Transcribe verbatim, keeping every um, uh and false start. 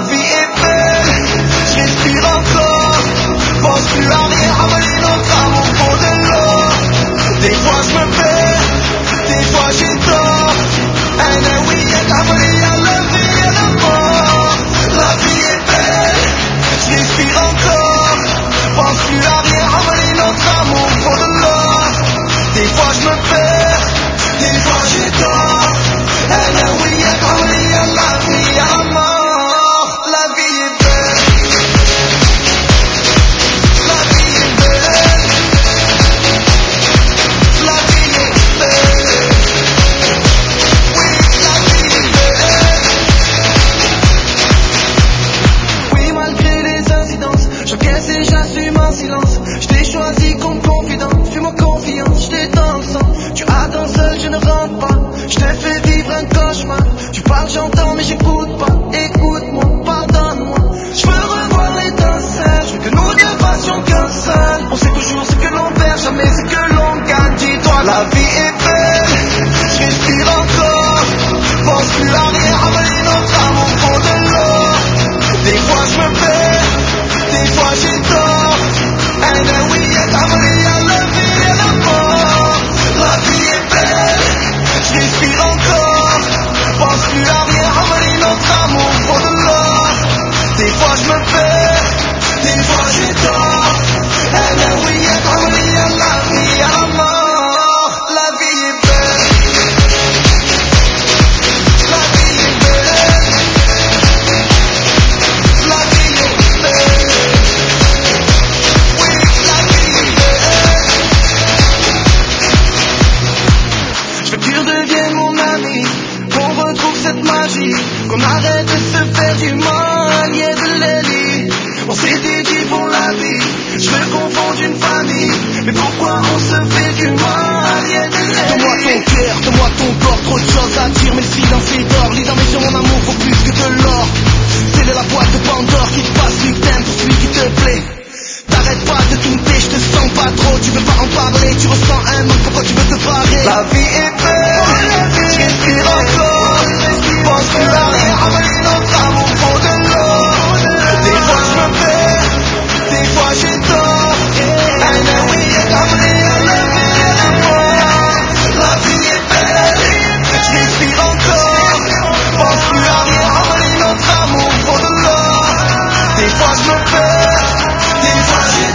vie est belle, je respire encore. Pense plus à rien, avaler notre âme au fond de l'eau. Des fois je me perds, des fois j'ai tort. And then we get avaler à la vie et la mort. La vie est belle, je respire encore. Pense plus à rien, avaler notre âme au fond de l'eau. Des fois je me perds, des fois j'ai tort. And then we get avaler à la vie et à la mort. La vie est belle. La vie est belle. La vie est belle. Oui, la vie est belle. Oui, malgré les incidences, j'encaisse et j'assume en silence. Je t'ai choisi comme confident, fais-moi confiance, je t'ai dans le sang. Tu attends seul, je ne rentre pas. Je te fais vivre un cauchemar. Tu parles, j'entends, mais j'écoute pas. Écoute-moi, pardonne-moi. Je veux revoir l'étincelle, je veux que nous deux fassions qu'un seul. On sait toujours ce que l'on perd, jamais ce que l'on gagne. Dis-toi, la vie est belle, je respire encore. Pense plus à rien, avaler notre âme au fond de l'eau. Des fois je me perds, des fois j'ai tort. And then we get avaler à la vie et la mort. La vie est belle, je respire encore. Pense plus à rien, avaler notre âme au fond de l'eau. Des fois je me perds, des fois j'ai tort. And then we get avaler à la vie et à la mort. La vie est belle. La vie est belle. La vie est belle. Oui, la vie est belle. Je veux que tu redeviennes mon ami, qu'on retrouve cette magie, qu'on arrête de se faire du mal, yeah, de l'ennemi. On s'était dit pour la vie, je veux qu'on fonde une famille, mais pourquoi on se fait du mal, yeah, de l'ennemi. Donne-moi ton cœur, donne-moi ton corps, trop de choses à dire, mais le silence est d'or. Lis dans mes yeux, mon amour vaut plus que de l'or. C'est la boîte de Pandore qui te passe une thème pour celui qui te plaît. T'arrêtes pas de douter, je te sens pas trop, tu veux pas en parler, tu ressens un manque, pourquoi tu veux te barrer? La vie est belle, je respire encore. Pense plus à rien, avaler notre âme au fond de l'eau. Des fois je me perds, des fois j'ai tort. And then we get avaler à la vie et la mort. La vie est belle, je respire encore. Pense plus à rien, avaler notre âme au fond de l'eau. Des fois je me perds, des fois j'ai